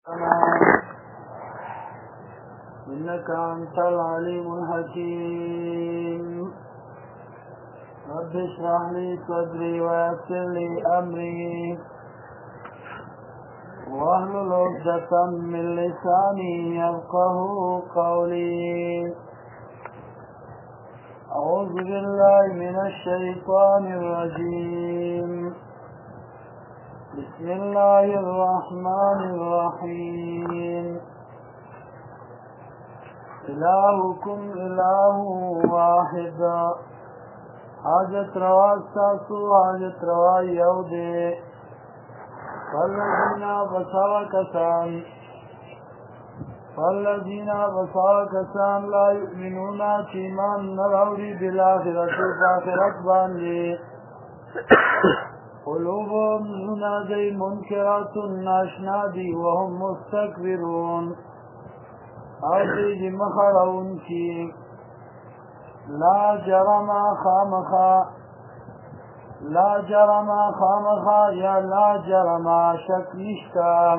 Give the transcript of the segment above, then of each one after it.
إنك أنت العليم الحكيم رب اشرح لي صدري ويسر لي أمري واحلل عقدة من لساني يفقهوا قولي أعوذ بالله من الشيطان الرجيم بسم الله الرحمن الرحيم إلهكم إله واحد حاجت روا ساسو حاجت روا يودي فالذين بصار كسان لا يؤمنون چیمان نراوری بالآخرت فآخرت باندی قلوبهم زنادی منکرات ناشنا دی وهم مستكبرون او دی مخرون کی لا جرم خامخا یا لا جرم شک نشتا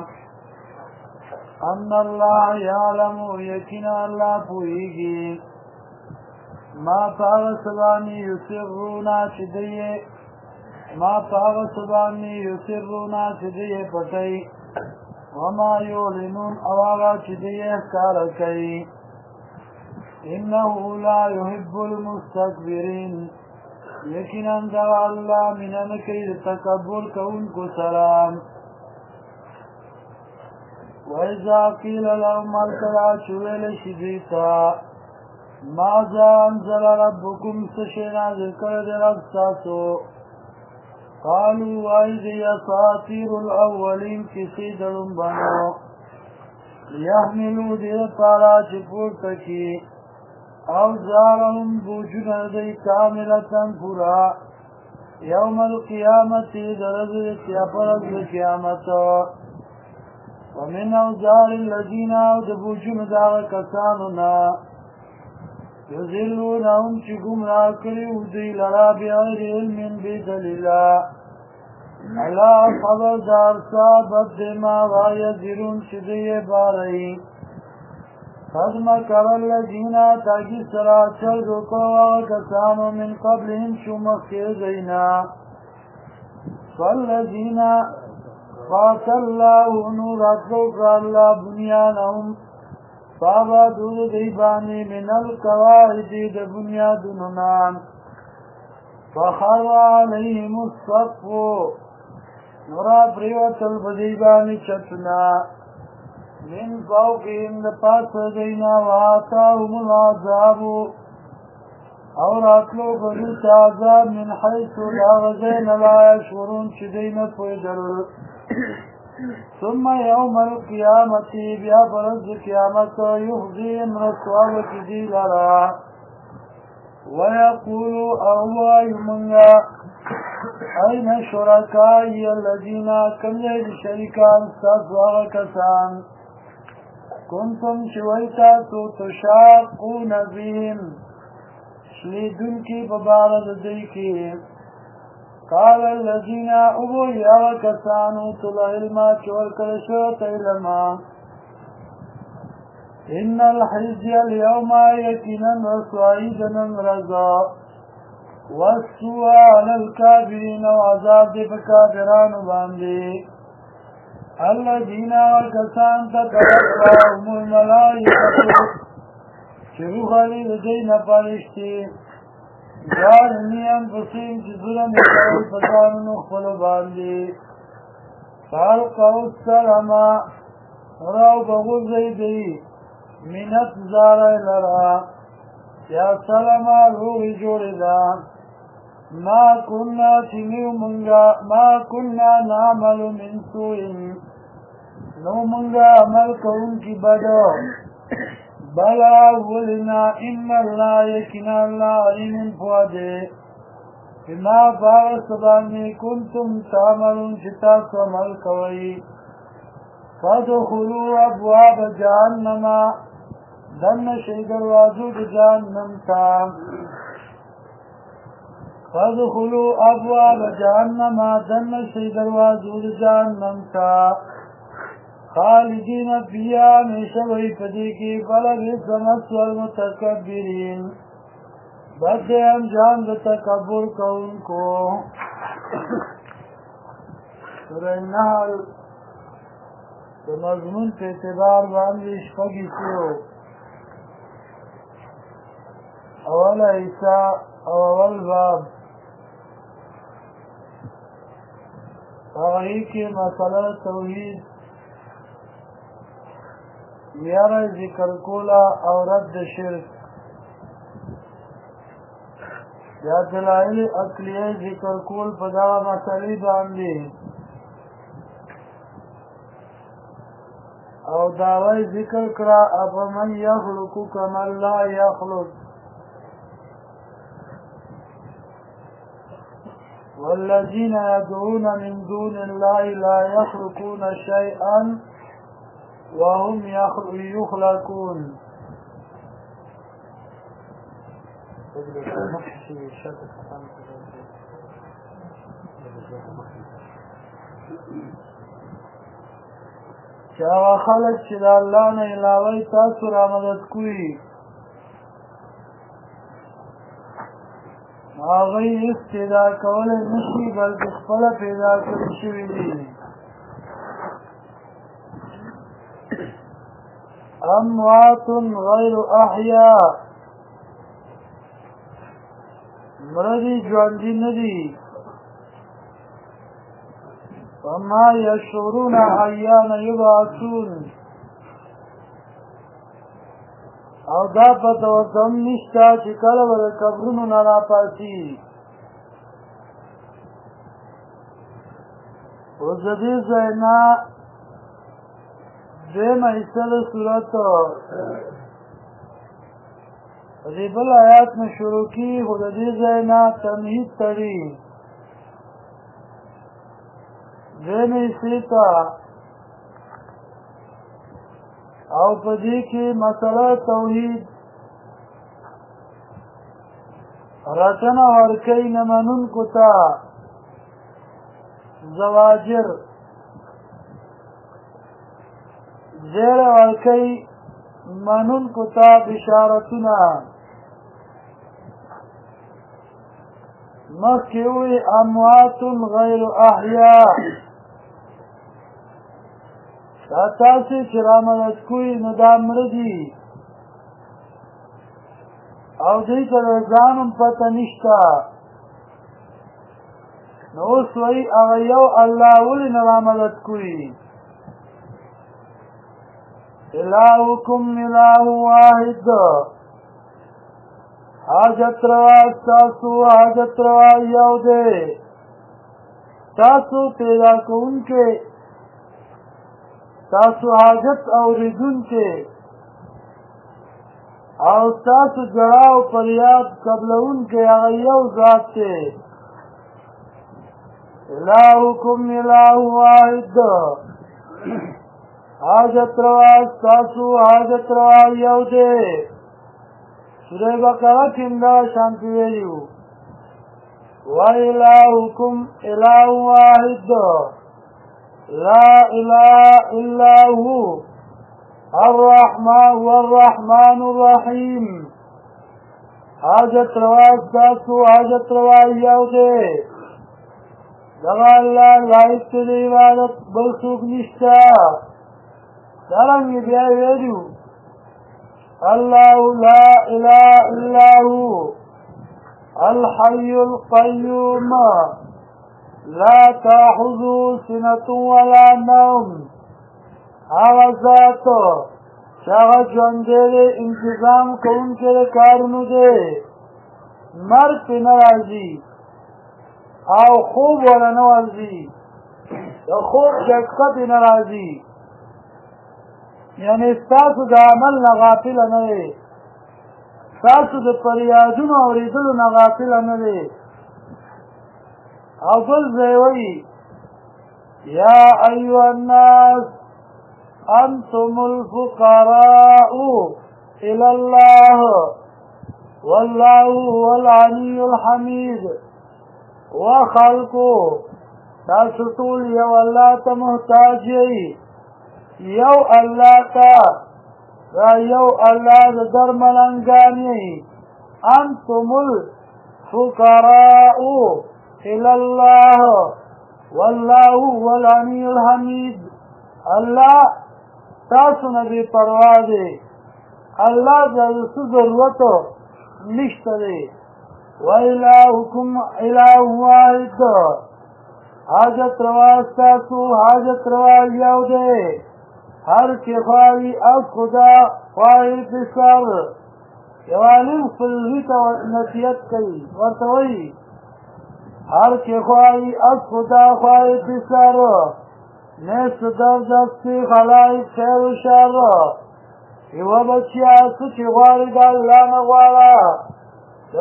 ان اللہ یعلم یقینا اللہ پوئیگی ما پاغسبانی یسرونا چدئی پتئی وما یعلنون اواغا چدئی احکارکی انہو لا يحب المستكبرین یقینا دا اللہ منن کئی تکبر کون کو سلام وَإِذَا قِيلَ لَهُمْ الْكَلَا شُوَيْلَ شِدِيتَا مَاذَا أَنزَلَ رَبُّكُمْ سَشِنَا ذِكَرَ رَبْسَاسُ قَالُوا وَإِذِ أَسَاطِيرُ الْأَوَّلِينَ كِسِيدَ رُمْبَنُو لِيَحْمِلُوا دِيَطَارَا چِپُورتَكِ أَوْزَارَهُمْ بُوجُنَ دَيْ كَامِلَةً پُورا يَوْمَ الْقِيَامَةِ دَرَزِ كِيَپَرَزِ الْقِيَامَةِ ومن اوزار الذین دبوجن داغ کسانونا یذلونهم چی گمراہ کریو دی لرا بغیر علم بدلیلا علا خبردار صابت دما وایذرون چی دی بارئی قد مکر الذین تاکی سرا چل رکو کسانو من قبلهم شمخی دینا فالذین فات اللہ نور اطلق اللہ بنیانهم فابا دود دیبانی من القواعد دا بنیادننان فخر علیهم الصف نورا پریوت البدیبانی چتنا من فوقهم دا پاس دینا وآتاهم العذاب اور اطلق دوت عذاب من حیث لا غزین لا یشورون چدین پویدر ثم يوم القيامة بیا فرز قیامت يخزيهم رسوال کدی لرا ويقول اهوای منگا این شرکائی الذین کمی شرکان ستواغ کسان کنتم شویتا تو تشاقون بهم شلیدن کی ببارد دیکی قال الذين ابو يا كسانوا طل علما چور کرشوت علما ان الحزي اليوم يكنا رسوائدنا رضا والسوء على الكافرين وعذاب بكافران باندي الذين كسان تتوفاهم الملائكة شروخالي لدينا پارشتي ظالمی انفسیم چی ظلم اکرائی فضان نخفل باندی فالقو السلام راو بغزی دی منت زارای لرا یا سلام روحی جوڑی دا ما کننا نعمل من سوئن نو منگا عمل کون کی بدو بلا ولنا ان اللہ یکنا اللہ علیم فوادے بما فارسبانی کنتم تعملون شتاس عمل کوئی فادخلوا ابواب جہنم دن شیدر واجود جہنم تا فادخلوا ابواب جہنم دن شیدر واجود جہنم تا خالدین فیہا ہمیشہ وہی پدی کی فلبئس مثوى المتکبرین بد انجام د تکبر کونکو سورہ النحل د مضمون په اعتبار باندې شپږ حصې اوله حصہ او اول باب هغه کې مسله توحید یاره ذکر کولا او رد شرک یا دلائل عقلیه ذکر کول په دا مسلې باندې او داوی ذکر کرا افمن یخلق کمن لا یخلق والذین یدعون من دون الله لا یخلقون شیئا وهم يخلقون چاوا خلق چې د الله نه علاوه تاسو را مدد کوي هغوی هېڅ پیدا کولی نشي بلکې خپله پیدا کړي شوي دي اموات غیر احیاء مردی ژوندي نه دي وما یشعرون ایان یبعثون او دا پته ورته هم نشته چې کله به د قبرونو نه راپاڅي اوس د دې ځای نه دویمه حصه د صورت په دې بل آیات نه شروع کېږي خو د دې ځای نه تمهید تړي دویمه حصې ته او په دې کې مسله توحید رټنه ورکوي نه منونکو ته زواجر زیر ورکوي منونکو ته بشارتونه مخکې ووایي اموات غیر احیاء دا تاسې چې رامدد کوئ نو دا مړه دي او دوی ته د ځان هم پته نشته نو اوس وایي هغه یو الله ولې نه رامدد کوئ الهکم اله واحد حاجت روا ستاسو حاجت روا یو دی تاسو پیدا کوونکې تاسو حاجت اوریدونکې او تاسو ژړا او فریاد قبلونکې هغه یو ذات دی الهکم اله واحد حاجت روا ستاسو حاجت روا یو دی سورہ بقرہ کې دا شانتی ویلو وَإِلَٰهُكُمْ إِلَٰهٌ وَاحِدٌ لا إله إلا هو الرحمن الرحيم حاجت روا ستاسو حاجت روا یو دی دغه الله لایق دی د عبادت بل څوک نشته دارنګې بیا ویلو الله لا إله إلا هو الحي القيوم لا تأخذه سنة ولا نوم هغه ذات چې هغه ژوندی دی انتظام کوونکی د کارونو دی مرګ پرې نه راځي او خوب وله نه ورځي د خوب جګړه پرې نه راځي یعنی ستاسو د عمل نه غافله نه دی ستاسو د فریادونو اورېدلو نه غافله نه دی او بل ځای وایي یا ایها الناس انتم الفقراء الى الله والله هو العلي الحمید وخلقو تاسو ټول یو الله ته محتاج یئ یو الله تا دا یو الله د درملنګانی انتم الفقراء الى الله والله هو الغني الحمید الله تاسو نه بے پروا دی الله د څه ضرورت نشته دی وإلهكم إله واحد حاجت روا تاسو حاجت روا یو دی هر کی خواهی از خدا خواهی پسر یوالیم خپلوی تا نصیحت کوي ورته وایي هر کی خواهی از خدا خواهی پسر نیست در دستی خلایق خیر و شر یوه بچیا څه چې غواړي د الله نه غواړه د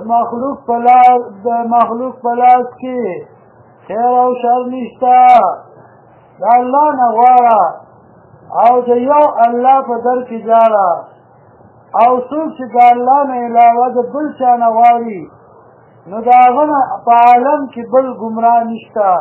مخلوق په لاس کې خیر او شر نشته د الله نه غواړه او د یو الله په در کې ځاړه او څوک چې د الله نه علاوه د بل چا نه غواړي نو د هغه نه په عالم کې بل ګمراه نشته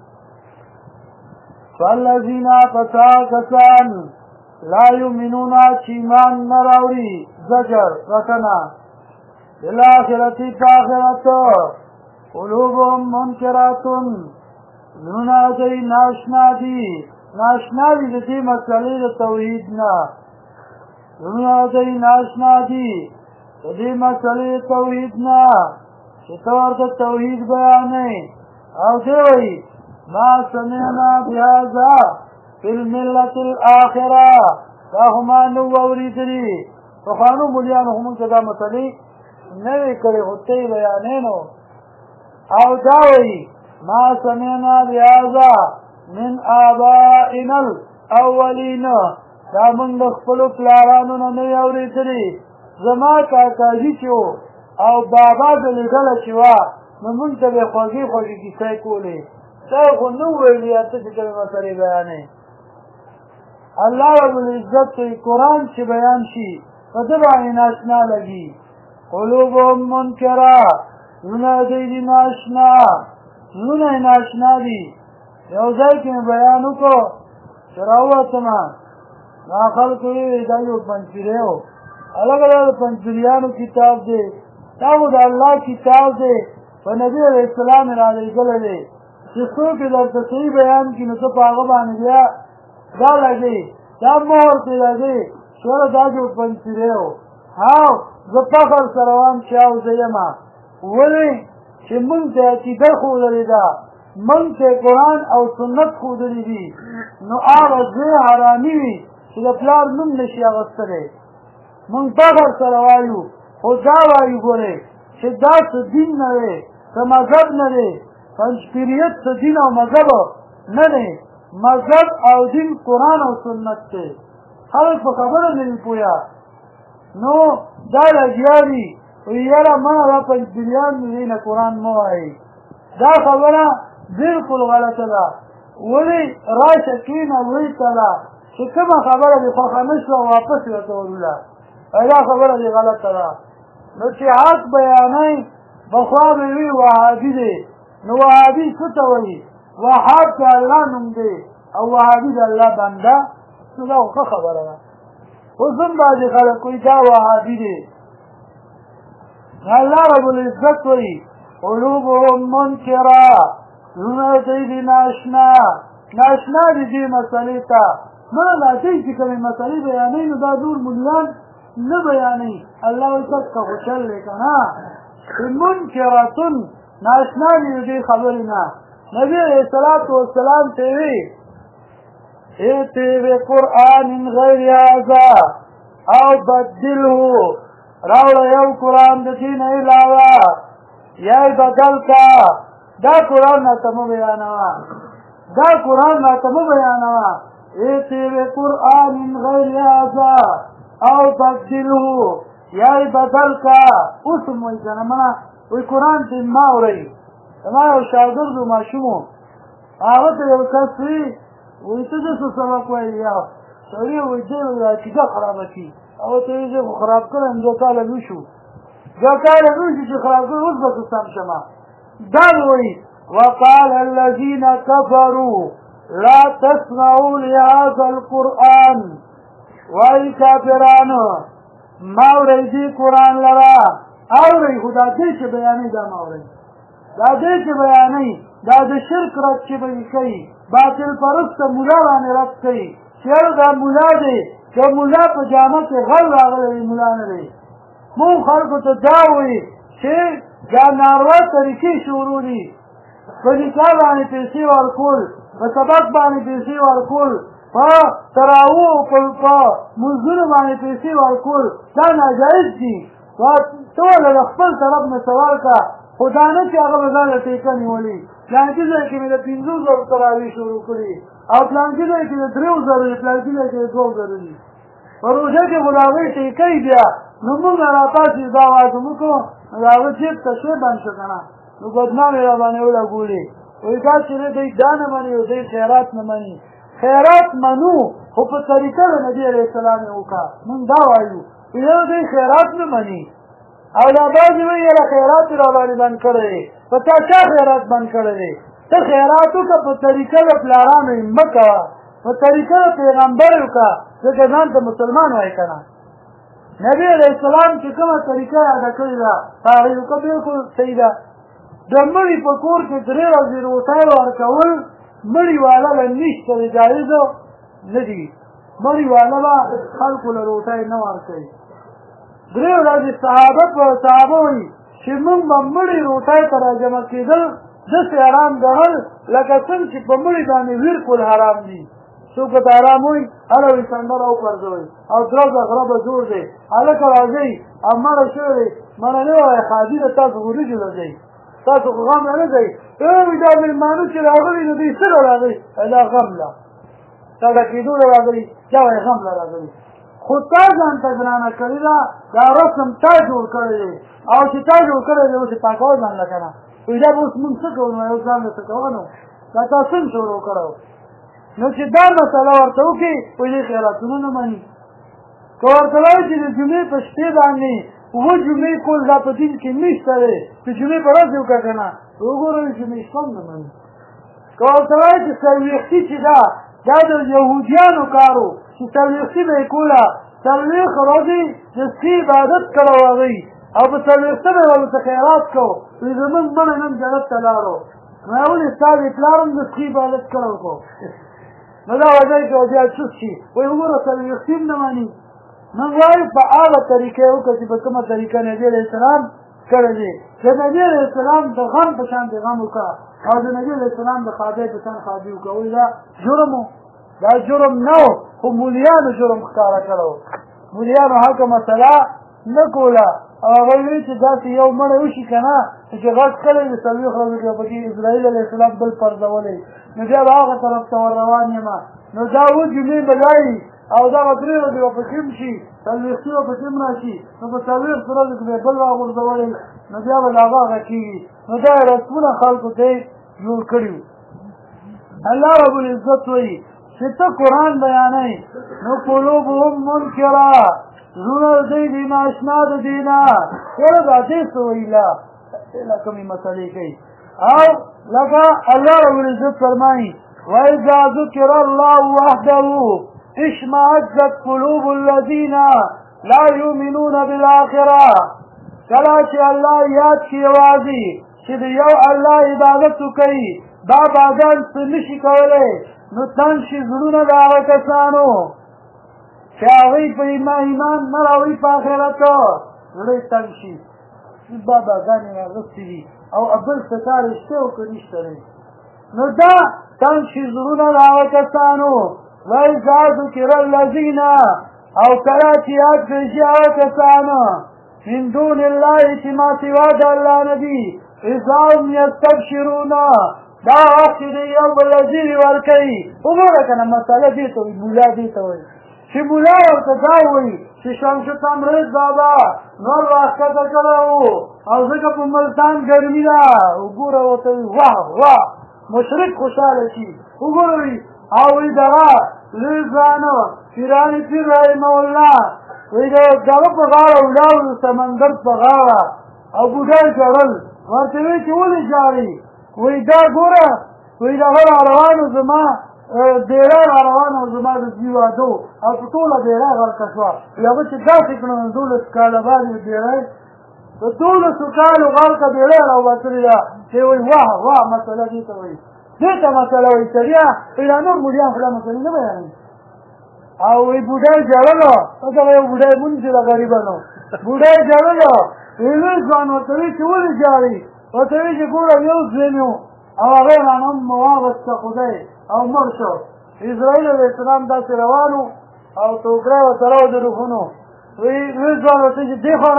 فالذین کسان لا یؤمنون چې ایمان نه راوړي زجر رټنه بالآخرة پآخرت قلوبهم منکرات زړونه دوی ناشنا دي ناشنا دي د دې مسلې د توحید نه زړونه دوی ناشنا دي د دې مسلې توحید نه چې ته ورته توحید بیانوي او دی وایي ما سمعنا بهذا فی الملة الآخرة دا خو ما نه وو اورېدلي پخوانو ملیانو خو موږ ته دا مسلې نوی کړی خو ته یې بیانې نو او دا وایي ما سمعنا بهذا من آبائنا الاولین دا موږ د خپلو پلارانو نه نه وي اورېدلي زما کاکاجي چې و او بابا د لیدله چې وه نو موږ ته به یې خوږې خوږې کیسې کولې تا یې خو نه وویلي یا ته چې کومې مسلې بیانې الله رب العزت کوي قرآن چې بیان شي په ده باندې ناشنا لګي قلوبهم منکره زړونه دوی دي ناشنا زړونه یې ناشنا دي یو ځای کې مې بیان وکړو چې راووتمه دا خلکو ویې دا یو پنجپیری و هلکه دا د پنجپیریانو کتاب دی دا خو د الله کتاب دی په نبي علیه السلام یې رالېږلی دی چې څوک یې درته صحیح بیان کړي نو ته په هغه باندې بیا دا لګوي دا مهر پرې لګوي چې یاره دا جو پنجپیری و هاو زه فخر سره وایم چې او زه یمه ولې چې مونږ ته عقیده ښودلې ده مونږ ته قرآن او سنت ښودلي دي نو هغه ځای حرامي وي چې د پلار نوم نشي اخیستلی مونږ فخر سره وایو خو دا وایو ګورې چې دا څه دین نه دی څه مذهب نه دی پنجپیریت څه دین او مذهب نه دی مذهب او دین قرآن او سنت دی خلک په خبره نه وي پوهه نو دا لګیا دي وایي یاره ما دا پنجپیریان دي نه قرآن مه وایي دا خبره بالکل غلطه ده ولې راشه کښېنه ویې تله چې کومه خبره دې خوښه نه شوه واپس یې ورته وروله دا خبره دې غلطه ده نو چې حق بیانوي پخوا به وي وهابي دی نو وهابي څه ته وایي وهاب د الله نوم دی او وهابي د الله بنده نو دا خو ښه خبره ده اوس هم بعضې خلک وایي دا وهابي دی الله رب العزت وایي قلوبهم منکره زړونه دوی دي ناشنا ناشنا دي دې مسلې ته نه دا دوی چې کومې مسلې بیانوي نو دا نور ملیان نه بیانوي الله وایي صدقه خو چل دی که نه منکرتون ناشنا دي د دې خبرې نه نبي علیه الصلاة والسلام ته وی ائتی بقرآن غیر هذا او بدله راوړه یو قرآن د دې نه علاوه یا یې بدل کا دا قرآن راته مه بیانوه دا قرآن راته مه بیانوه ائتی بقرآن غیر هذا او بدله یا یې بدل کا اوس هم وایي که نه مړه وایي قرآن ته ما اورئ زما یو شاګرد و ماشوم و هغه ته یو کس وایي وایي ته داسې سبق وایي یا سړي وایي دی وایي عقیده خرابه کړي هغه ته وایي زه خو خراب کړی یم 2 کاله لوی شو 2 کاله لوی شو چې خراب کړی اوس به سم شمه دا وایي وقال الذين كفروا لا تسمعوا لهذا القرآن وای کافرانو ما اورئ قرآن لرا اورئ خدا دې چې بیانوي دا ما اورئ دا دې چې بیانوي دا د شرک رد چې به یې کوي باطل پرسته ملا باندې رد کوي چې دا ملا دی که ملا په جامه کې غل راغلی ملا نه دی مونږ خلکو ته دا وایي چې دا ناروا طریقې شروع دي په نکاح باندې پیسې ورکول په سبق باندې پیسې ورکول په تراویحو په مونځونو باندې پیسې ورکول دا ناجایز دي ته ولې د خپل طرف نه سوال کا خو دا نه چې هغه به ځان له ټیکه نیولي پلانکي ځای کې مې د 500 تراویح شروع کړي او پلانکي ځای کې د 3000 دي پلانکي ځای کې د 2000 دي په روژه کې خو د هغوی ټیکه یې بیا نو مونږ راپاسې دا وایو موږ کوو نو د هغه جیب ته شی بند شو که نه نو بدنام یې را باندې ولګولې وایي دا چې دی دا نه مني او دی خیرات نه مني خیرات منو خو په طریقه د نبي علیه السلام یې وکړه مونږ دا وایو یو دی خیرات نه مني او دا بعضې وایي یاره خیرات یې را باندې بند کړی دی په تا چا خیرات بند کړی دی ته خیرات وکړه په طریقه د پلارانو یې مه کوه په طریقه د پیغمبر یې وکړه ځکه ځان ته مسلمان وایي که نه نبی علیه السلام چې کومه طریقه یاده کړې ده هغه یې وکړه بلکل صحیح ده د مړي په کور کې 3 ورځې روټۍ ورکول مړي والا له نشته دی جایزه نه دي مړي والا به خلکو له روټۍ نه ورکوي 3 ورځې صحابه وایي چې موږ به مړي روټۍ ته راجمع کېدل داسې حرام ګڼل لکه څنګه چې په مړي باندې ویر کول حرام دي څوک ته حرام وایي هله وایي سندره وپرځوئ او درزه غره به جوړ دی هلکه راځئ او مړه شوی دی مړه نه وایه خادي ده تاسو وریجو له ځئ تاسو خو غم نه ځئ وایي دا مېلمانه چې راغلي نو دوی څه له راغلي دا غم له ساده کېدو له راغلي چا وایي غم له راغلي خو تا ځان ته ګرانه کړې ده دا رسم تا جوړ کړی دی او چې تا جوړ کړی دی اوس یې پاکوه ځان له که نه وایي دا به اوس مونږ څه کوو نو اوس ځان له څه کوه نو دا تا څنګه شروع کړی نو چې دا مسله ورته وکړي وایي دې خیراتونه نه مني که ورته وایي چې د جمعې په شپې باندې 7 جمعې کول دا په دین کې نشته دی چې جمعې په ورځ یې وکړه که نه وګورئ جمعې شپه هم نه مني که ورته وایي چې څلوېښتي چې ده دا د یهودیانو کار و چې څلوېښتي به یې کوله 40 ورځې د سپي عبادت کړی هغوی او په 40 به یې ورته خیرات کو وایي زمونږ مړی نن جنت ته لاړو نو ولې ستا دې پلار هم د سپي عبادت کړی کو نو دا وجه کې بیا چوس شي وایي وګوره 40 هم نه مني موږ وایو په هغه طریقه یې وکړه چې په کومه طریقه نبي علیه السلام کړی دی د نبي علیه السلام د غم په شان د غم وکړه او د نبي علیه السلام د خادۍ په شان خادي وکړه وایي دا جرم و دا جرم نه و خو مولیانو جرم ښکاره کړی و مولیانو هلته مسله نه کوله او هغوی وایي چې داسې یو مړی وشي که نه چې غږ کړی د 40 ورځو کې پکې اسرائیل علیه السلام بل پرځولی نو بیا به هغه طرف ته ور روان یم نو دا 7 جمعې به لایي او دغه 3 ورځې به پکې هم شي 40 به پکې هم را شي نو په 40 ورځو کې به بل راغورځولی نو بیا به د هغه هغه کېږي نو دا رسمونه خلکو ته یې جوړ کړي وو الله رب العزت وایي چې ته قرآن بیانوي نو قلوبهم منکره زړونه د دوی دي نااشنا د دې نه یاره دا دې څه وایي لا کومې مسلې کوي او لکه الله رب العزت فرمایي وإذا ذكر الله وحده اشمأزت قلوب الذين لا يؤمنون بالآخرة کله چې الله یاد کړي یوازې چې د یو الله عبادت وکړي دا بادان څه نشي کولی نو تنګ شي زړونه د هغه کسانو چې هغوی په ایمان نه راوړي په آخرت زړه یې تنګ شي باباګانې یې اغوستي دي او بل څه کار یې شته او که نشته دی نو دا تنګ شي زړونه د هغه کسانو وإذا ذكر الذين او کله چې یاد کړي شي هغه کسانو من دون الله چې ما سوا د الله نه دي اذا هم یستبشرون دا وخت چې دی یو بل له زیرې ورکوي وګوره که نه مسله دې ته وایي مولا دې ته وایي چې مولا ورته دا وایي چې شمس تمریز بابا نور راښکته کړی وو او ځکه په ملتان ګرمي ده وګوره ورته وایي واه واه مشرک خوشحاله شي وګوره وایي او وایي دغه لوی ځوانه پیراني پیر رحمه الله وایي د دغه په غاړه ولاړ د سمندر په غاړه او بوډا یې ژړل ورته وایي چې ولې ژاړي وایي دا ګوره وایي دغه را روانو زما ډېره را روانه وه زما د زوی واده و او په ټوله ډېره غرقه شوه هغه چې داسې کړه نو 12 کاله باندې ډېری د 12 کالو غرقه ډېری راوتلې ده چې وایي واه مسله دې ته وایي دې ته مسله وایي سړیا وایي دا نور مریان خو دا مسلې نه بیانوي او وایي بوډۍ ژړله هلته به یو بوډۍ مونځ د غریبانو بوډۍ ژړله وایي لوی ځوان ورته وایي چې ولې ژاړي ورته وایي چې ګوره یو زوی مې و او هغه یې رانه واغسته خدای او مړ شو اسرائیل علیه السلام داسې روان و او ټوکری ورته راوړه د روحونو وایي لوی ځوان ورته چې دې خوا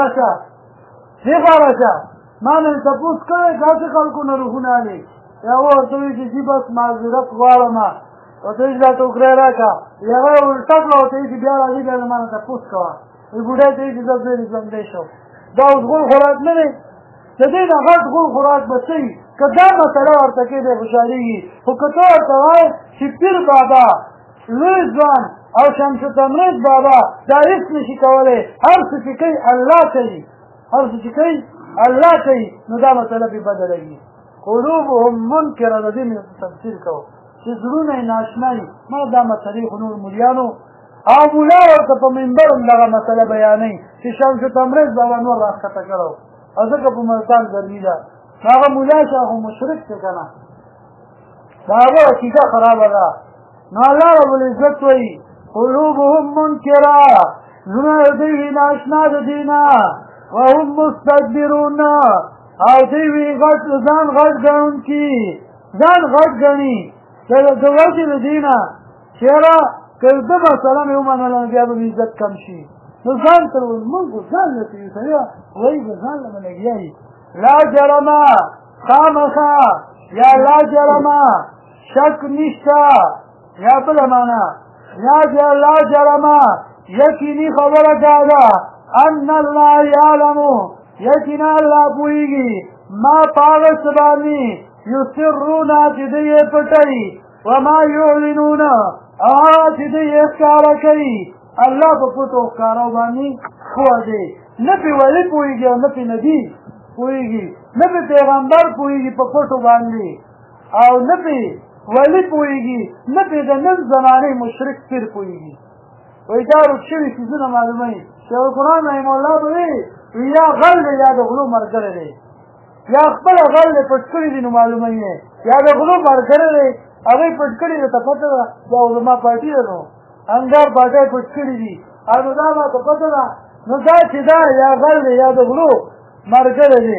راشه ما نه تپوس کړی داسې خلکو نه روحونه اخلي یا ورته وایي چې جي بس معذرت غواړم ورته وایي چې دا ټوکری راکړه هغه یې ولټه کړه ورته وایي چې بیا راځي بیا له ما نه تپوس کوه وایي بوډۍ ته وایي چې زه ډېر ژوندی شو دا اوس غول خوراک نه دی د دې نه غټ غول خوراک به څه وي که دا مسله ورته کې دی خوشحالېږي خو که ته ورته وایې چې پیر بابا لوی ځوان او شمس تمرید بابا دا هېڅ نشي کولی هر څه چې کوي الله کوي هر څه چې کوي الله کوي نو دا مسله پې بدلوي قلوبهم منکره د دې مې تفسیر کوو چې زړونه یې ناشنا وي ما دا مسلې خو نور مریانو او مولا ورته په منبر هم دغه مسله بیانوي چې شمس تمرید بابا نور راښکته کړی او ځکه په ملتان ګرمي ده هغه مولا چې هغه مشرک دی که نه د هغه عقیده خرابه ده نو الله ربالعزت وایي قلوبهم منکره زړونه د دوی وي ناشنا د دې نه وهم مستكبرون او دوی وي ځان غټ ګڼونکي ځان غټ ګڼي د وجې د دې نه چې یاره که ده مسله مې ومنله نو بیا به مې عزت کم شي نو ځان تر مونږ ځان له کوي سړی وایي به ځان له به لګیا وي لا جرمه خامخا یا لا جرمه شک نشته یا بله معنا یا لا جرمه یقیني خبره دا ده ان الله یعلم یقینا الله پوهېږي ما په هغه څه باندې یسرون چې دوی یې پټوي وما یعلنون او هغه چې دوی یې ښکاره کوي الله په پټو ښکارو باندې پوه دی نه پې ولي پوهېږي او نه پې نبي پوهېږي نه پې پیغمبر پوهېږي په پټو باندې او نه پې ولي پوهېږي نه پې د نن زمانې مشرک پیر پوهېږي وایي دا ورک شوي څیزونه معلوموي شیخ القرآن رحمه الله به وي یا غل دی یا د غلو ملګری دی یا خپله غل دی پټ کړي دي نو معلوموي یا د غلو ملګری دی هغوی پټ کړي درته پته ده دا زما پارټي ده نو انګار پارټۍ پټ کړي دي او نو دا ماته پته ده نو دا چې دا یا غل دی یا د غلو ملګری دی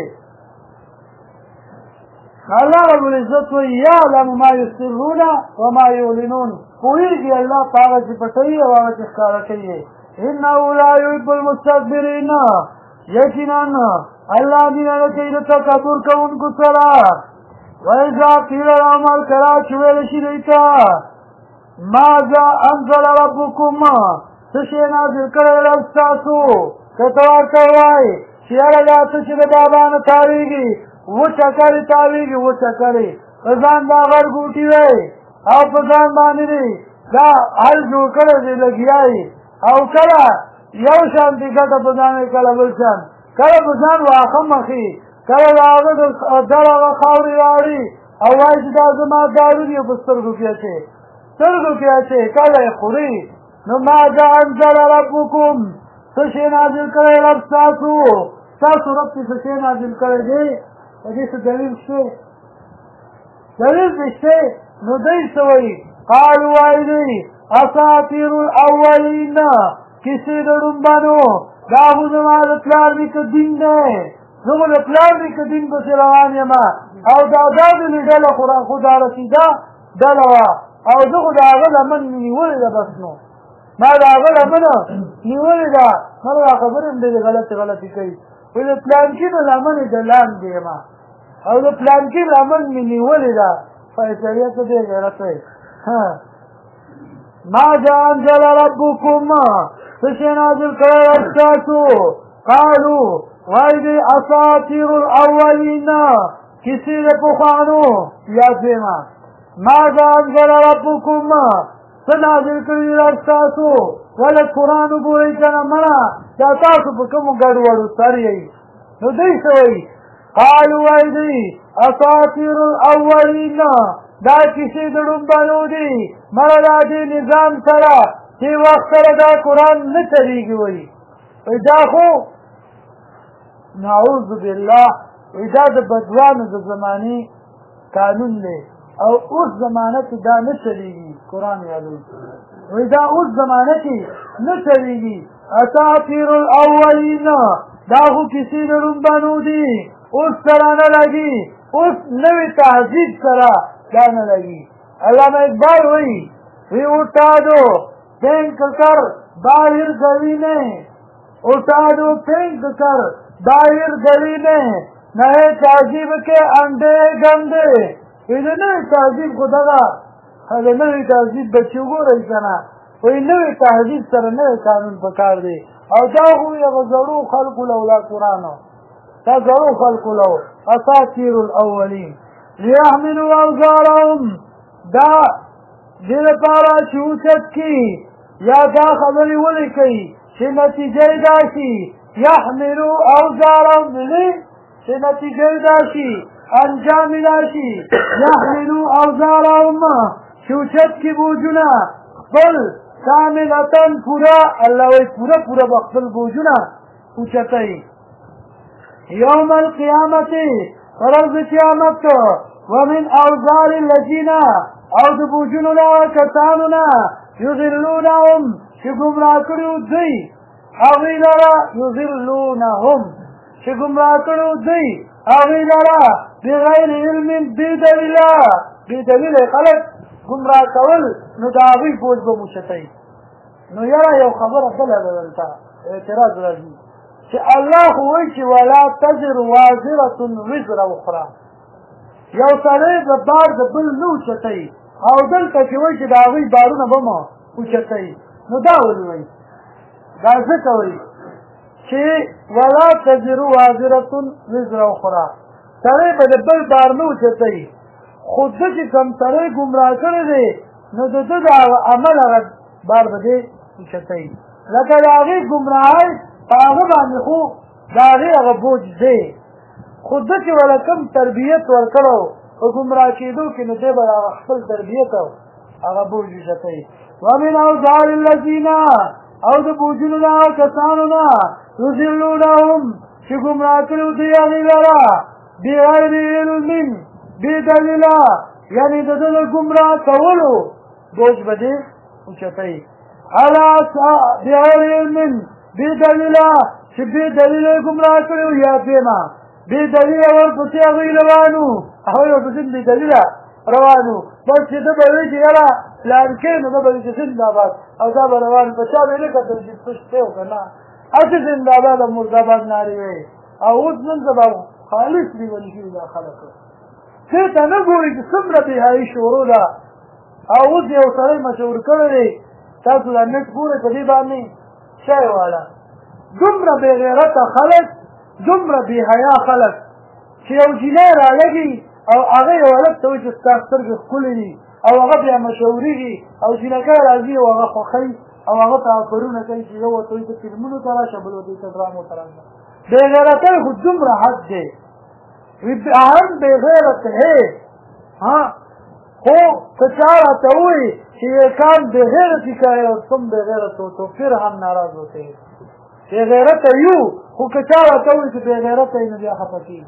الله رب العزت وایي یعلم ما یسرون وما یعلنون پوهېږي الله په هغه چې پټوي او هغه چې ښکاره کوي انه لا یحب المستكبرین یقینا الله مینه نه کوي د تکبر کوونکو سره وإذا قیل لهم کله چې ویل شي دوی ته ماذا انزل ربکم څه شی نازل کړی رب ستاسو که ته ورته وایې چې یاره دا څه چې د بابا نه تاوېږي وچه کړې تاوېږي وچه کړې په ځان دا غرګوټي دی او په ځان باندې دی دا حل جوړ کړی دی لګیا او کله یو شانتي ګټه په ځان کله بل شان کله په ځان واښه مخي کله د هغه دغه خاورې راوړي او وایي چې دا زما دارو دي په سترګو کې اچوي سترګو کې اچوي کله یې خوري نو ماذا انزل ربکم څه شی نازل کړی رب ستاسو ستاسو رب چې څه شی نازل کړی دی په دې څه دلیل شته دلیل دې شته نو دوی څه وایي قالو وایي دوی اساطیر الاولین کیسې د ړومبانو دا خو زما د پلار نیکه دین دی زه خو د پلار نیکه دین پسې روان یم او دا د مې ډله خو دا رسیده ډله وه او زه خو د هغه لمن مې نیولې ده بس نو ما د هغه لمنه نیولې ده هر دا خبرې هم ډېرې غلطې کوي وایي د پلانکي د لمنې د لاندې یم او د پلانکي لمن مې نیولې ده فیصلې څه دی غیرت دی ماذا انزل ربکم څه شی نازل کړی رب ستاسو قالو وایي دوی اساطیر الاولین کیسې د پخوانو یا دویمه ماذا انزل ربکم څه نازل کړي رب ستاسو ولې قرآن وګورئ که نه مړه دا تاسو په کومو ګډوډو سر یئ نو دوی څه وایي قالو وایي دوی اساطیر الاولین دا کیسې د ړومبنو دي مړه دا دې نظام سره دې وخت سره دا قرآن نه چلېږي وایي دا خو نعوذ بالله دا د بدوانو د زمانې قانون دی او اوس زمانه کې دا نه چلېږي قرآن یادوي وایي دا اوس زمانه کې نه چلېږي اساطیر الاولین دا خو کیسې د ړومبنو دي اوس سره نه لګي اوس نوې تهذیب سره دا نه لگی علامہ اقبال ہوئی اٹھا دو پھینک کر باہر گلی میں اٹھا دو پھینک کر باہر گلی میں نئے تہذیب کے انڈے گندے نوی تہذیب کو دگا نوی تہذیب بچی گو رہی کنا وہی نوی تہذیب سر نوی قانون پکار دے اور جا ہوئی زرو خلق لو لا قرآن تا زرو خلق لو اساطیر الاولین ليحملوا اوزارهم دا دې لپاره چې اوچت کي یا دا خبرې ولیکئ چې نتیجه یې دا شي يحملوا اوزارهم چې نتیجه یې دا شي انجام یې دا شي يحملوا اوزارهم چې اوچت کي بوجونه خپل کاملتن پورا الله وایي پورا پورا به خپل بوجونه اوچتئ یوم القیامت فرض قیامت ومن اوزار الذین او د بوجونو له کسانو نه یضلونهم چې ګمراه کړي دوی هغوی لره یضلونهم چې ګمراه کړي دوی هغوی لره بغیر علم بې دلیله خلک ګمراه کول نو د هغوی بوج به موچتئ نو یاره یو خبره بله ده دلته اعتراض راځي چې الله خو وایي چې ولا تزر وازرة وزر اخرى یو سړی د بار د بل نه اوچتئ او دلته چې وایي چې د هغوی بارونه به مو اوچتئ نو دا ولې وایي دا ځکه وایي چې ولا تزر وازرة وزر اخرى سړی به د بل بار نه اوچتئ خو ده چې کوم سړی ګمراه کړی دی نو د ده د عمل هغه بار به دې اوچتئ لکه د هغې ګمراهۍ په هغه باندې خو د هغې هغه بوج دی خو ده چې وله کوم تربیت ورکړی په ګمراه کېدو کې نو دی به هغه خپل تربیت او هغه بوج وشتئ ومن اوزار الذین او د بوجونو د هغه کسانو نه یضلونهم چې ګمراه کړي دوی هغې لره بغیر علم بې دلیله یعنې د ده د ګمراه کولو بوج به دې اوچتئ بغیر علم بې دلیله چې بې دلیله یې ګمراه کړي وو یا بېمه بې دلیله ورپسې هغوی روان وو هغوی ورپسې بې دلیله روان وو بس چې ده به وایي چې یاره پلانکې نو ده به وایي چې زندهباد او دا به روان په چا به یې نه کتل چې څه شتی و که نه هسې زندهباد او مرداباد نارې ویې او اوس نن سبا خالص لیوني شوي دا خلک دې ته نه ګوري چې څومره بېحایي شروع ده او اوس یو سړی مشهور کړی دی تاسو دا نټ ګورئ په دې باندې شی والا دومره بې غیرته خلک دومره بې حیا خلک چې یو جینۍ رالګي او هغه یو هلک ته وایي چې ستا سترګې ښکلې دي او هغه بیا مشهورېږي او جینکۍ راځي او هغه خوښوي او هغه ته افرونه کوي چې یو ورته وایي ته فلمونو ته راشه بل ورته وایي ته ډرامو ته راشه بې غیرتۍ خو دومره حد دی هم بې غیرت ہے हाँ हो तो चार आता हुई कि ये काम बेगैरती का है और तुम बेगैरत हो तो फिर हम नाराज होते हैं बेगैरत है यूं हो चार आता हुई कि बेगैरत है नबिया खपकी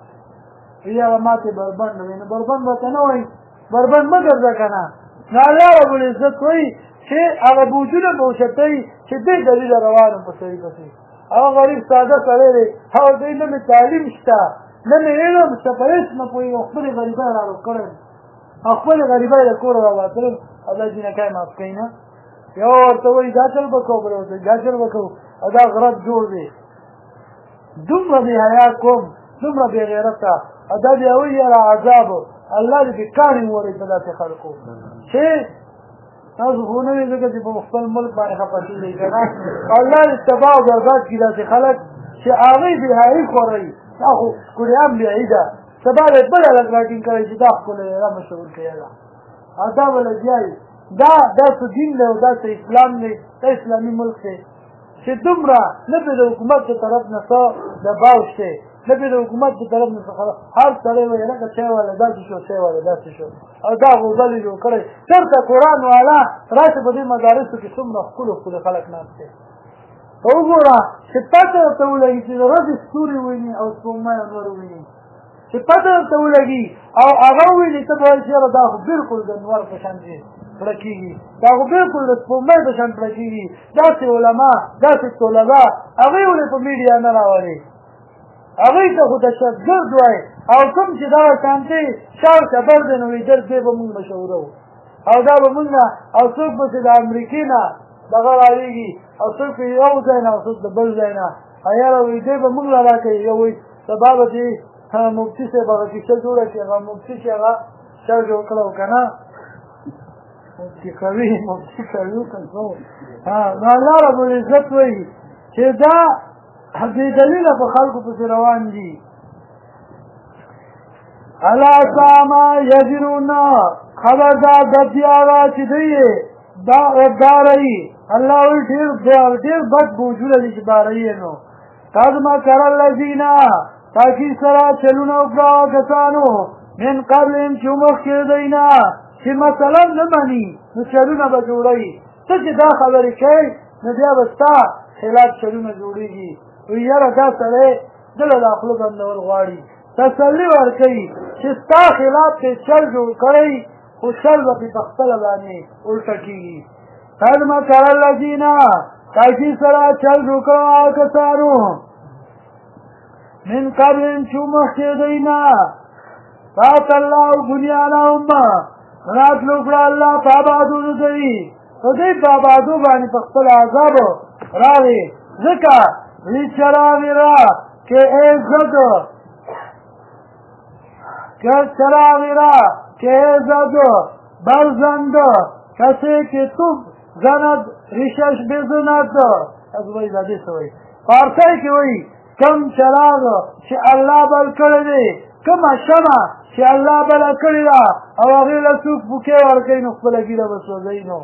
ये माते बरबंद ने बरबंद बताना वही बरबंद मगर रखना नाला रबुल इज्जत हुई कि अगर बूझने पहुंचते ही सीधे दलील रवान पसरी पसी अब गरीब सादा करे रे हाँ दिन में तालीम स्टा न में इल्म सफरिश में कोई अखबार गरीबा रालो करें خپل غریبای له کوره راوتل الله دې نه کوي معاف کوي نه یو ورته وایي دا چل به کوو بل ورته دا چل به کوو او دا غرض جوړ دی دومره بې حیا کوم دومره بې غیرته او دا بیا وایي یاره عذاب الله دې بې کاڼي وورئ په داسې خلکو چې تاسو خو نه وي ځکه چې په خپل ملک باندې خفه کېږئ که نه الله دې تباه او برباد کړي داسې خلک چې هغوی بې حیایي خورئ دا خو کړیان بې حیي ده سبا به بل الګ راټینګ کوي چې دا خپل را مشهور کړي دا ولا ځای دا د دین له دا اسلام نه د اسلامي ملک ته چې دومره نه په حکومت ته طرف نه څه د باوشه نه پې د حکومت په طرف نه څخه هر سړی وایي لکه چای والا داسې شو چای والا داسې شو او دا غوزل یې جوړ کړی چېرته قرآن والا راشي په دې مدارسو کې څومره ښکلو ښکلي خلک ناست دی ته وګوره چې پته ورته ولګي چې د ورځې ستوري وویني او سپوږمۍ او نور وویني چې پته ورته ولګي او هغه وویني ته به وایي چې یاره دا خو بلکل د نور په شان دي پړه کېږي دا خو بلکل د سپوږمۍ په شان پړه کېږي داسې علما داسې طلبا هغوی ولې په میډیا نه راولي هغوی ته خو دهشتګرد وایي او کوم چې دغه شانتې شال چبر دی نو ویدر دی به مونږ مشهوره وو او دا به مونږ نه او څوک به چې د امریکې نه دغه راویږي او څوک یو ځای نه او څوک د بل ځای نه یاره وایي دی به مونږ له راکوي یو وایي سبا به چې مفتي صاحب هغه کیسه جوړه کړي هغه مفتي چې هغه شر جوړ کړی و که نه مفتي کوي نو الله رب العزت وایي چې دا بې دلیله په خلکو پسې روان دي الا ساما یجرون خبردار دبدي هغه چې دوی بارئي الله وایي ډېر بد بوجونه دي چې بارئي نو قد مکر الذین تاکید سره چلونه وکړه کسانو من قبلهم چې مخکې دوی نه چې مثلا نه مني نو چلونه به جوړوي ته چې دا خبرې کوې نو بیا به ستا خلاف چلونه جوړېږي وایي یاره دا سړی دله د خوله بندول غواړي تسلي ورکوي چې ستا خلاف پې چل جوړ کړی خو چل به پې په خپله باندې الټه کېږي قد مکر الذین تاکید سره چل جوړ کړه هغه کسانو من قبلهم چې مخکې دوی نه فات الله بنیانهم راتلو کړه الله په آبادو د دوی په دوی په آبادو باندې په خپل عذاب راغی ځکه وی چراغی را که ای زد برزند کسی که تو زند ریشش بزند از وی زده سوی فارسی که وی کم چراغ چې الله بل کړی دی کومه شمع چې الله بله کړې ده او هغې له څوک بوکې ورکوي نو خپله ږیره به سوځوي نو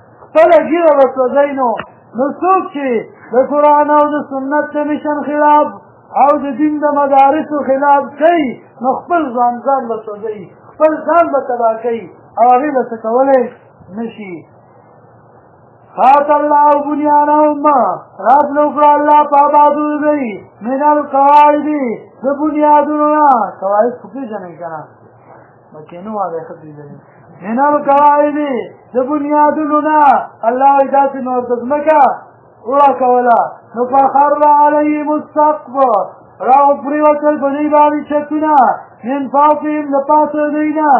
څوک چې د قرآن او د سنت د مشن خلاف او د دین د مدارسو خلاف کوي نو خپل ځان به سوځوي خپل ځان به تباه کوي او هغې به څه کولی نه شي فات الله بنیانهم راتلو کړه الله په آبادو د دوی من القواعد د بنیادونو نه قواعد خو پېژنئ که نه مکینو هغه ښه پېژنئ من القواعد د بنیادونو نه الله وایي داسې نو ورته ځمکه وړاکوله نو فخر علیهم السقف راوپرېوتل په دوی باندې چتونه من فوقهم د پاسه د دوی نه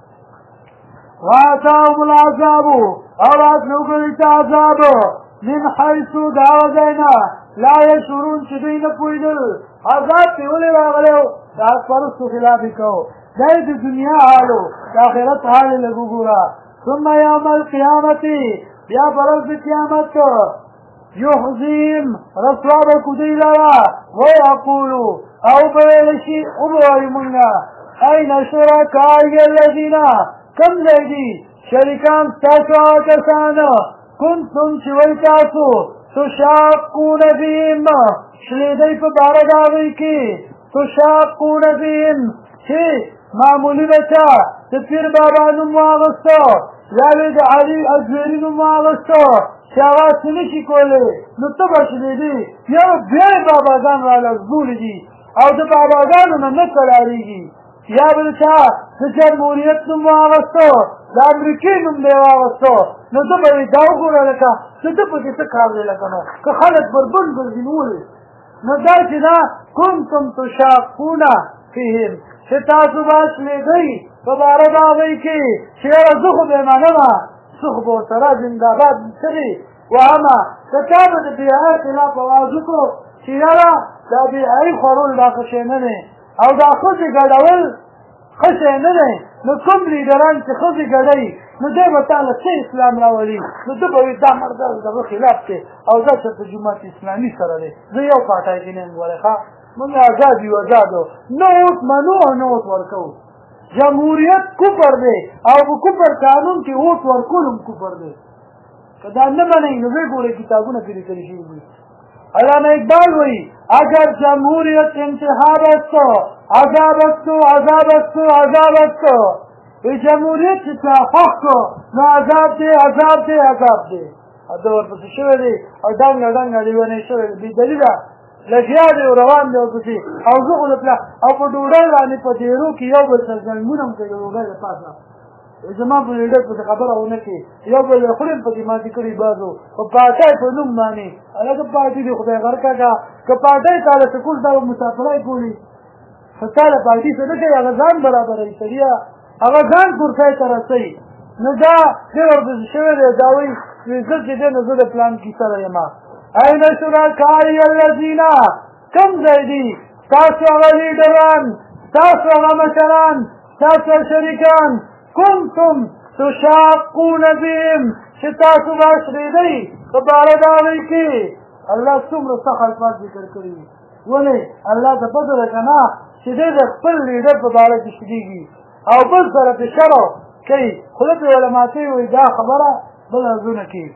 واتاهم العذاب او راتلو کړي ته عذاب من حیث د هغه ځای نه لا یشعرون چې دوی نه پوهېدل عذاب پرې ولې راغلی و د حق پرستو خلاف یې کوو دا یې د دنیا حال و د آخرت حال یې لږ وګوره ثم یوم القیامت بیا په ورځ د قیامت یحزیم رسوا به کړو دوی لره ویقولو او به ویل شي وبوایو مونږه این شرکای الذین کم ځای دي شریکان ستاسو هغه کسان کنتم چې وایي تاسو تشاقون فیهم شلېدئ په باره د هغوی کې تشاقون فیهم چې معمولي به چا د پیر بابا نوم واغسته یا به د علي ازمېري نوم واغسته چې هغه څه نه شي کولی نو ته به شلېدې یا به بیا یې باباګان رالړزولي دي او د باباګانو نه نه کلاړېږي یا به د چا د جمهوریت نوم واغسته د امریکې نوم دی واغسته نو ته به یې دا وګوره لکه چې ته پکې څه کار دی لکه نو که خلک بربند ګرځي نو ولې نو دا چې دا کنتم تشاقون فیهم چې تاسو به شلېدئ په باره د هغوی کې چې یاره زه خو به یې منمه زه خو به ورسره زندهباد چغې وهمه که چا به د بېحیا خلاف اواز وکړو چې یاره دا بېحیایي خوړل دا ښه شی نه دی او دا ښځې ګډول ښه شی نه دی نو کوم لیډران چې ښځې ګډوي نو دی به تا له څه اسلام راولي نو ده به وي دا مرده دغه خلاف دی او دا چېرته جومات اسلامي سره دی زه یو پاټی کې نه یم ګورئ ښه مونږ آزاد یو آزادو نه اوت منو او نه اوت ورکوو جمهوریت کفر دی او په کفر قانون کې اوت ورکول هم کفر دی که دا نه منئ نو ویې ګورئ کتابونه پرې لیکلي شوي دي علامہ اقبال ہوئی اگر جمہوریت انتخابت تو عذابت تو عذابت تو عذابت تو جمهوریت چې توافق کو نو عذاب دی عذاب دی عذاب دی دا ورپسې شوی دی او ډنګه ډنګه لیونی شوی دی بې دلیله لګیا دی او روان دی ورپسې او زه خو او په ډوډۍ باندې په دیرو کې یو بل سره ځنګونه هم کوي د ډوډۍ د پاسه زما په لیډر پسې خبره ونه کړي یو بل یې خورې پکې ماتې کړي بعضو په پاټۍ په نوم باندې هلکه پارټي دی خدای غرقه کا که پاټۍ تاله سکول دا مسافرۍ بولي خو تاله پارټي څه نه کوي هغه ځان برابروي سړیه هغه ځان کرسۍ ته رسوي نو دا ډېر ورپسې شوی دی دا وایي زه چې دی نو زه د پلان کیسه یم این شرکای الذین کم ځای دي ستاسو هغه لیډران ستاسو هغه مشران ستاسو شریکان کنتم تشاقون بهم چې تاسو به شریدئ په باره د هغوی کې الله څومره سخت الفاظ ذکر کړي ولې الله ته پته ده که نه چې دی د خپل لیډر په باره کې شریږي او بل سره په شرع کوي خوله پرې وله ماتوي وایي دا خبره بل ارزونه کوي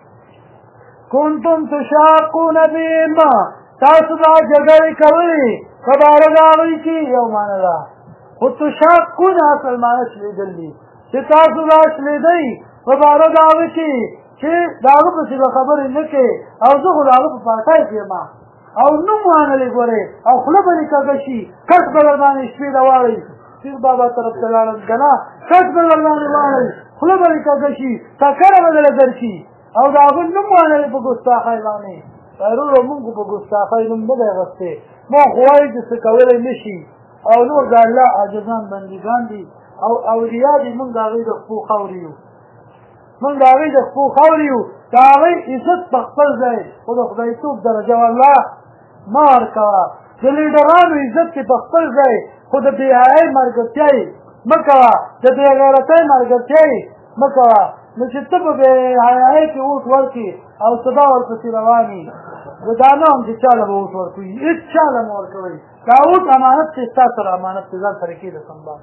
کنتم تشاقون بهم تاسو به جګړې کوئ په باره د هغوی کې یو معنی ده خو تشاقون اصل معنی شلیدل دي چې تاسو به شلیدئ په باره د هغه کې چې د هغه پسې به خبرې نه کوې او زه خو د هغه په پاټۍ کې یم او نوم وانلې ګورې او خوله به دې کږه شي کټ به در باندې شپې د واړئ پیر بابا طرف ته لاړم که نه کټ به در باندې واړئ خوله به دې کږه شي ککره به دله درشي او د هغه نوم وانلې په ګستاخۍ باندې ضرور مونږ خو په ګستاخۍ نوم نه دی اخیستی مونږ خو وایو چې څه کولی نه شي او نور د الله عاجزان بندګان دي او اولیا دي مونږ د هغوی د خپو خاورې یو مونږ د هغوی د خپو خاورې یو د هغوی عزت په خپل ځای خو د خدایتوب درجه والله مه ورکوه د لیډرانو عزت کې په خپل ځای خو د بېحیایۍ ملګرتیا یې مه کوه د بېغیرتۍ ملګرتیا یې مه کوه نو چې ته په بېحیایۍ کې اوټ ورکړي او سبا ورپسې روان یي زه دا نه هم چې چا له به اوټ ورکوي هېڅ چا له مه ورکوئ دا اوټ امانت چې ستا سره امانت چې ځان سره کېږده سنبال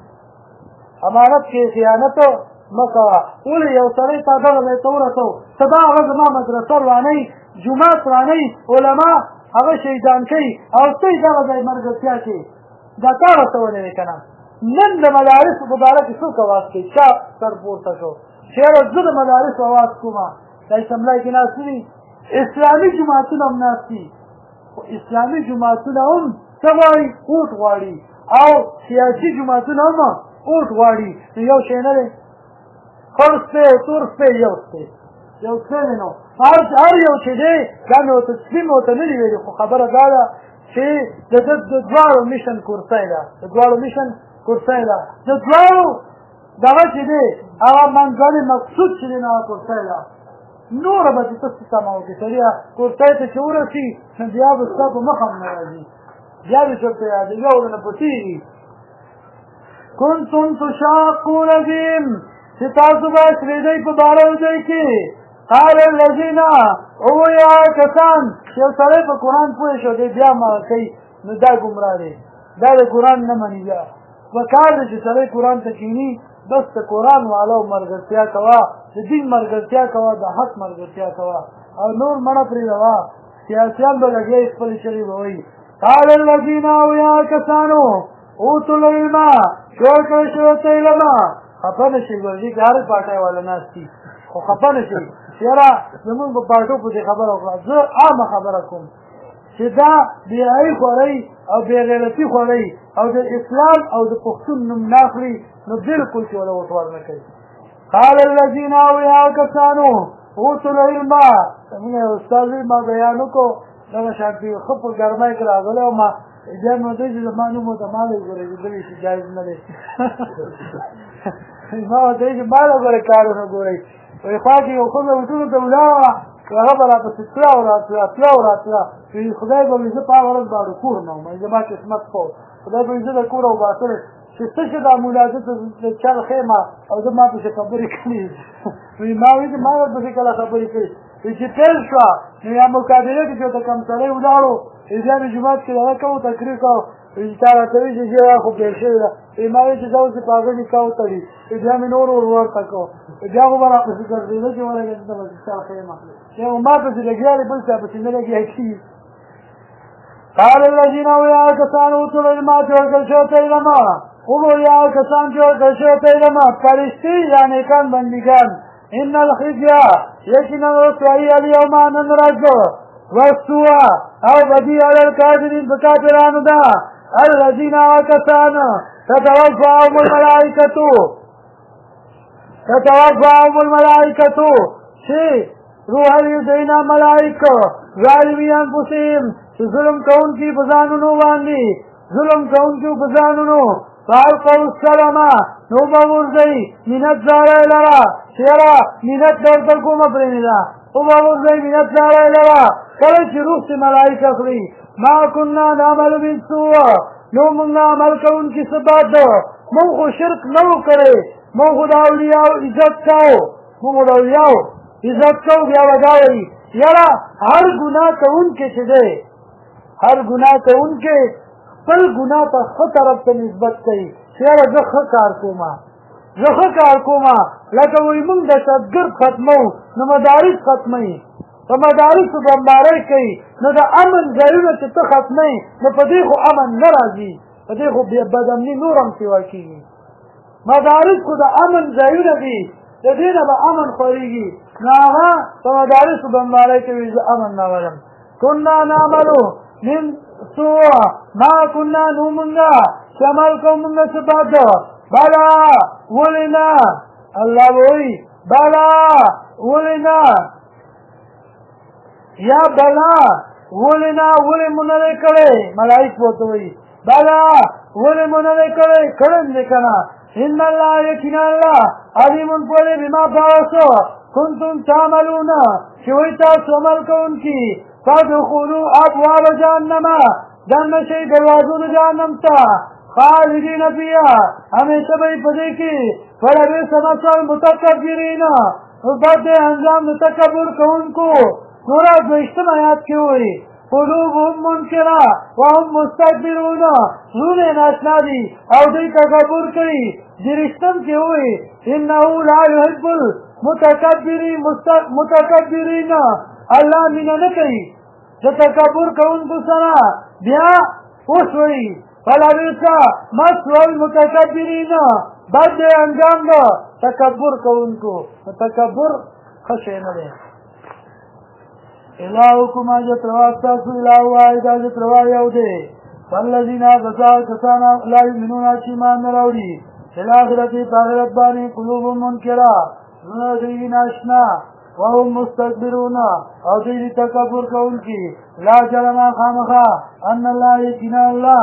امانت کې خیانت مه کوه ولې یو سړی تا دغه ځای ته ورسو سبا هغه زما مدرسه روانوي جومات روانوي علما هغه شهیدان کوي او ته یې دغه ځای ملګرتیا کوي دا تا رسولی دی که نه نن د مدارسو په باره کې څوک اواز کوي چا سر پورته شو چې یاره زه د مدارسو اواز کومه دا اسمبلی کې ناست دي اسلامي جوماتونه هم ناست دي خو اسلامي جوماتونه هم څه غواړي اوټ غواړي او سیاسي جوماتونه هم اوټ غواړي نو یو شی نه دی خړ سپی او تور سپی یو سپی یو سپی نو هر یو چې دی دا مې ورته سپي مې ورته نه دي ویلي خو خبره دا ده چې د دواړو میشن کورسۍ ده د دواړو میشن کورسۍ ده د دواړو دغه چې دی هغه منځلې مقصود چې دی نو هغه کورسۍ ده نوره به چې ته څه سمه وکړې سړیه کورسۍ ته چې ورسي نو بیا به ستا په مخه هم نه راځي بیا دې چېرته یادوي او نه پټېږي کنتم تشاقون بهم چې تاسو به شریدئ په باره د دوی کې قال الذین ووایي هغه کسان چې یو سړی په قرآن پوه شو دی بیا مغه کوي نو دا ګمراه دی دا د قرآن نه مني بیا پکار دی چې سړی قرآن ته کښېني بس د قرآن والا ملګرتیا کوه د دین ملګرتیا کوه د حق ملګرتیا کوه او نور مړه پرېږدوه سیاسیان به لګیا خپلې چغې به وایي قال الذین ووایي هغه کسانو اوتو العلم شور کړی شوی ته علم خفه نه شي ګرځي که هر پاټۍ والا ناست دي خو خفه نه شي یاره زمونږ په پاټو پسې خبره وکړه زه عامه خبره کوم چې دا بېحیایي خورئ او بېغیرتي خورئ او د اسلام او د پښتون نوم نه اخلي نو بلکل چې وله وټوار نه کوي قال الذین ووایي هغه کسانو اوتو العلم زمونږ یو استاد ما بیان وکړو دغه شانتې ښه په ګرمۍ کې راغلی او ما بیا نو دی چې زما نوم ورته ما له ګورې لیدلی چې جایز نه دی ما ورته وایي چې ما له ګورې کارونه ګورئ وایي خوا کې یو ښځه وټونو ته ولاړه هغه به راپسې تله او راتله تله او راتله وایي خدای به وایي زه په هغه ورځ به د کور نه وم زما قسمت ښه خدای به وایي زه د کور او باسلی چې څه چې دا مولا زه د چل خېمه او زه ما پسې خبرې کړي وایي ما وایي چې ما ورپسې کله خبرې کړي وایي چې پیل شوه نو یا مقابله کې چې ورته کوم سړی ولاړو بیا مې جومات کې دغه کوو تقریر کوو تا راته وایي چې دا خو پیل شوې ده ما وایي چې دا اوس یې په هغه نکاح وتړي بیا مې نور ورته کوو بیا خو به راپسې ګرځېده چې ولګېده ته به ستا خېمه بیا خو ما پسې لګیا دی بل چا پسې نه لګیا کېږي قال الذين ويا كسان اوتوا العلم ورکړل شوی ته علم ویا کسان چې ورکړل شوی ته علم فرشتي یا نیکان بندګان ان الخزي یقینا رسوایی اليوم نن ورځ والسوء او بدی علی الکافرین بکافرانو ده الذين كسان تتوفاهم الملائكة شي روح الذين ملائكة ظالمي انفسهم ظلم کون کی بزانونو باندې ظلم کون کی بزانونو فالقوا السلام نو باورځي مینت زاره لرا شیرا مینت درته کومه پرېندا او باورځي مینت زاره لرا کله چې روح سے ملائکه خوري ما كنا نعمل بالسوء نو موږ عمل کون کی سبات موږ شرک نه وکړي موږ د اولیاء عزت کاو موږ د اولیاء عزت کاو بیا وځي یاره هر ګناه کون کې چې ده هر ګناه کون کې خپل ګناه ته ښه طرف ته نسبت کوي چې یاره زه ښه کار کومه لکه وایي موږ د شتګرد ختمو نو مدارس ختموي په مدارسو بمبارۍ کوي نو د امن ځایونه چې ته ختموي نو په دې خو امن نه راځي په دې خو بدامني نور هم سیوا کېږي مدارس خو د امن ځایونه دي د دې نه به امن خورېږي نو هغه په مدارسو بمبارۍ کوي زه امن نه ولم كنا نعملو من سوء ما كنا نومنگا شمال کومنگا سباد بلا ولنا الله وی بلا ولنا یا بلا ولنا ول منره کړي ملائک وته وی بلا ول منره کړي کړه کنا ان الله یقینا الله علیم پوره بما پاسو کنتم تعملون شویتا عمل کوونکی فادخلوا ابواب جهنم جنة شي دروازو جهنم تا خالدین فيها ہمیشہ بھئی پدے کی فلبئس مثوى المتکبرین بعد انجام تکبر کون کو سورہ 22 آیات کی ہوئی قلوبهم منکرہ وهم مستكبرون رونے ناشنا دی او دی تکبر کئی درشتم کی ہوئی انہو لا يحب المتکبرین اللہ مینہ نکئی جو تکبر کون کو سنا بیا اوسوئی فلبئس مثوى المتکبرین بعد انجام دا تکبر کون کو تکبر خشے نہ دے الہکم اجت رواستا سو الہ واحد اجت روا یو دے فالذین کسانا لا یؤمنون ایمان نراوڑی الاخرتی پاغرت بانی قلوب منکرہ زنہ دی ناشنا وهم مستكبرون او دی تکبر کون کی لا جرم خامخا ان اللہ یقینا اللہ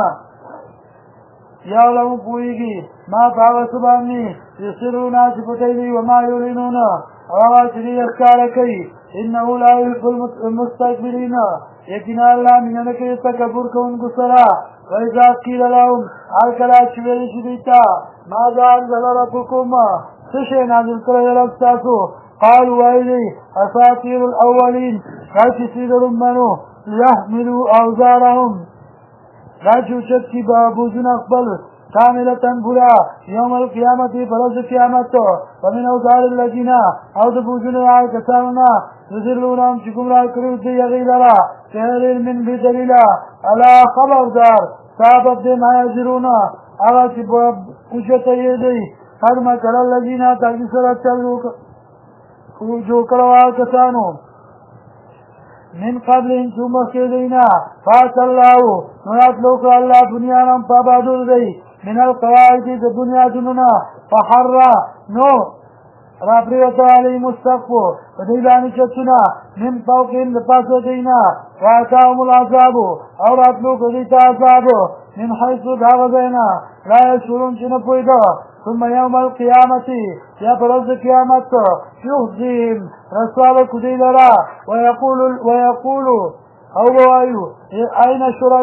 یعلم پوئیگی ما پاغ سبانی یسرون آسفتیلی وما یولینون آواز دی اخکار کئی انہو لا یحب المستكبرین یقینا اللہ مننکی تکبر کون گسرا وَإِذَا قِيلَ لَهُمْ آلکلا چویل شدیتا ماذا انزل ربکم سشے نازل کرے ربستاسو قالوا ويلي اساطير الاولين راجي سيدرم منو يحملوا اوزارهم راجو شكي بابوزن اقبل كاملة بلا يوم القيامة فرز قيامت ومن اوزار الذين او دبوزن كساننا يذلونهم شكم را كريو دي غيلرا كهرين من بدليلا على خبر دار سابب دي ما يجرون اغا سبب كشت يدي خدم كر الذين تاكسر چلوك جو کروا کسانو من قبل انتو مخی دینا فاس اللہ نویات لوک اللہ دنیا نام پابادور دی من القواعد دی دنیا دنونا فحر نو رابریت علی مستقفو ودیبانی چتنا من فوقین لپاس دینا واتاهم العذابو اورات لوک دیتا عذابو من حیث داغ دینا لا یشورون چنپویدو ثم يوم القيامة يا فرز قيامت يخزيهم رسوال كديلرا ويقول أيو أين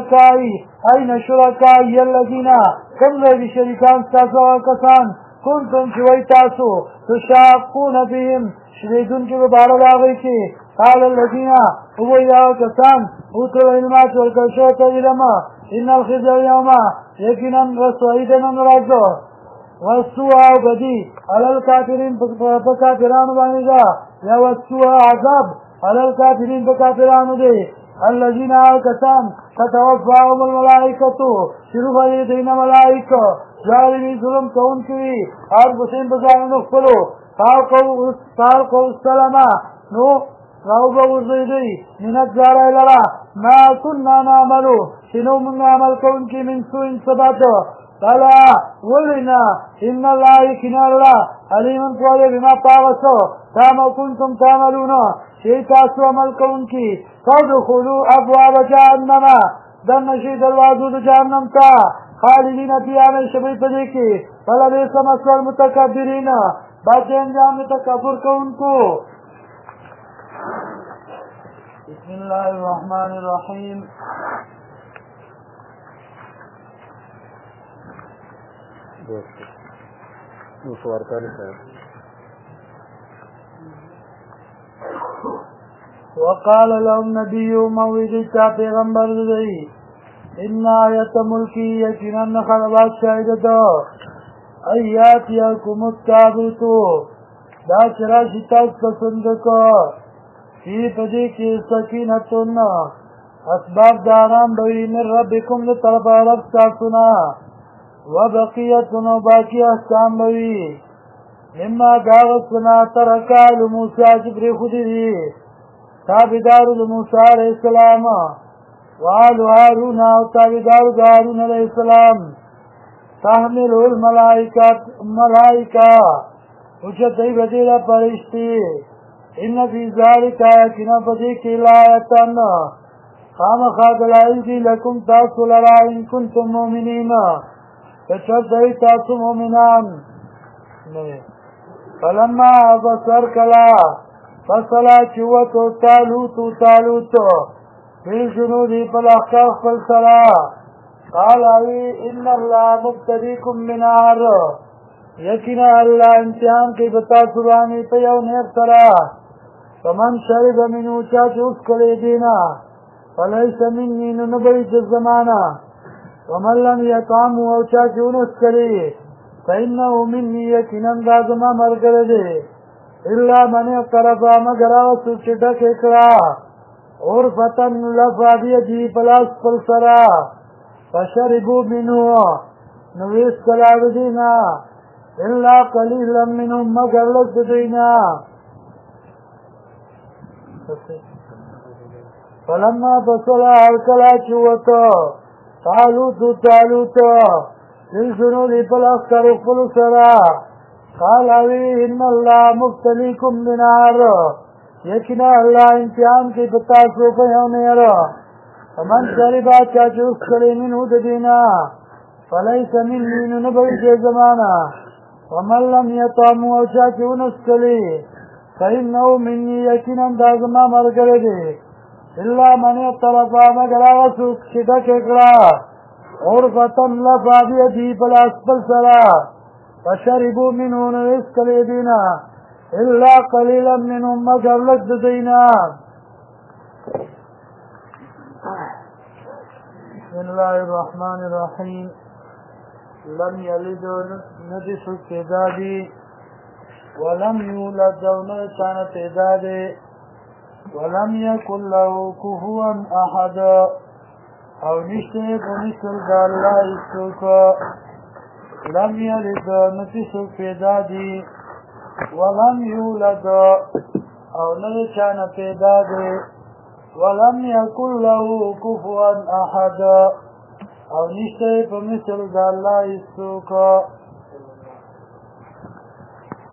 شركائي الذين كم ذي شركان ستاسوا وكسان كنتم شويتاسو تشاقون بهم شريدون كبار لاغيكي قال الذين هو يا وكسان اوتوا العلمات والكشوة إلما إن الخزي اليوم يكنا رسوائدنا نرازو والسوء بدی علی الکافرین بکافرانو باندې دا یا والسوء عذاب علی الکافرین بکافرانو دی الذین کسان تتوفاهم الملائکة شروع دی دینا ملائکة ظالمی ظلم کون کی اور بسین بزانو خپلو تارقو السلامة نو راوبا ورزیدی منت زارای لرا ما کننا نعملو شنو من عمل کون کی من سوء سباتو بلا ولنا ان الله يكنا الله عليم قال بما طاغسو كما كنتم تعملون شيء تاسو عمل كون کی فادخلوا ابواب جهنم دن شي دروازو جهنم تا خالدين فيها من شبي پدې کې فلا بئس مثوى المتكبرين بعد انجام تکبر کوونکو. بسم الله الرحمن الرحيم. وقال لهم نبي موعدك پیغمبر دی ان آیت ملکی یقینا خلبات شاهدتا ایات یاکم التابوتو دا چراشی تاک پسند کا فی پدی کی سکینتن اسباب داران بوی من ربکم لطرف رب ساسنا وبقیتن و باقی احکام بوی مما داغسنا ترکا لموسیٰ جبری خودی دی تابدار لموسیٰ علیہ السلام وآل هارون و تابدار هارون علیہ السلام تحمل الملائکہ اچھتی بدیل پرشتی ان فی ذالک آیتنا فدیک الایتن خام خادلائی دی لکم تاسو لرا ان کنتم مومنین فچر دی تاسو مومنان فلما بصر کلا فصلا چوتو تالوتو بالجنود فالاحقاق فالسلا قال اوی ان اللہ مبتدیکم منار یقینا اللہ امتحان کی بتا سرانی پیو نیب سرا فمن شرب منو چاچو اس کلی دینا فلیس منی ننبی جزمانا ومن لم یطعمو او چاچو نس کلی فإنه منی یقینا دازما مرگر دے الا من اقترفا مگر آسو چٹک اکرا اور فتن لفا بیدی پلاس پلسرا فشربو منو نویس کلاو دینا الا قلیلا منهم مگر لز دینا فلما فصلا الکلا چوتا تالوتو للجنود فالاخطر پلسرا قال اوی ان اللہ مبتلیکم بنار یقینا اللہ امتحان کی بتاسو پیونیر فمن شربا چاچوس کلی منو دینا فلیس منی ننبی جے زمانا ومن لم یطعمو او چاچو نس کلی فإنه منی یقینا دازما مرگر دے الا من اطرفا مگر آغسو شدک اکڑا اور فتن لفا بیدی پلاس پلسرا فشربوا منه نویس کلی دینا الا قلیلا منهم مگر لد دینا. بسم اللہ الرحمن الرحیم. لم یلد ندس تعدادی ولم یولد ونچان تعدادی ولم یکن له کفوا احد او نشتے بنسل دا اللہ استوکا. لم یلد ندس تعدادی ولم یولد او نچان تعدادی ولم یکن له کفوا احد او نشتے بنسل دا اللہ استوکا.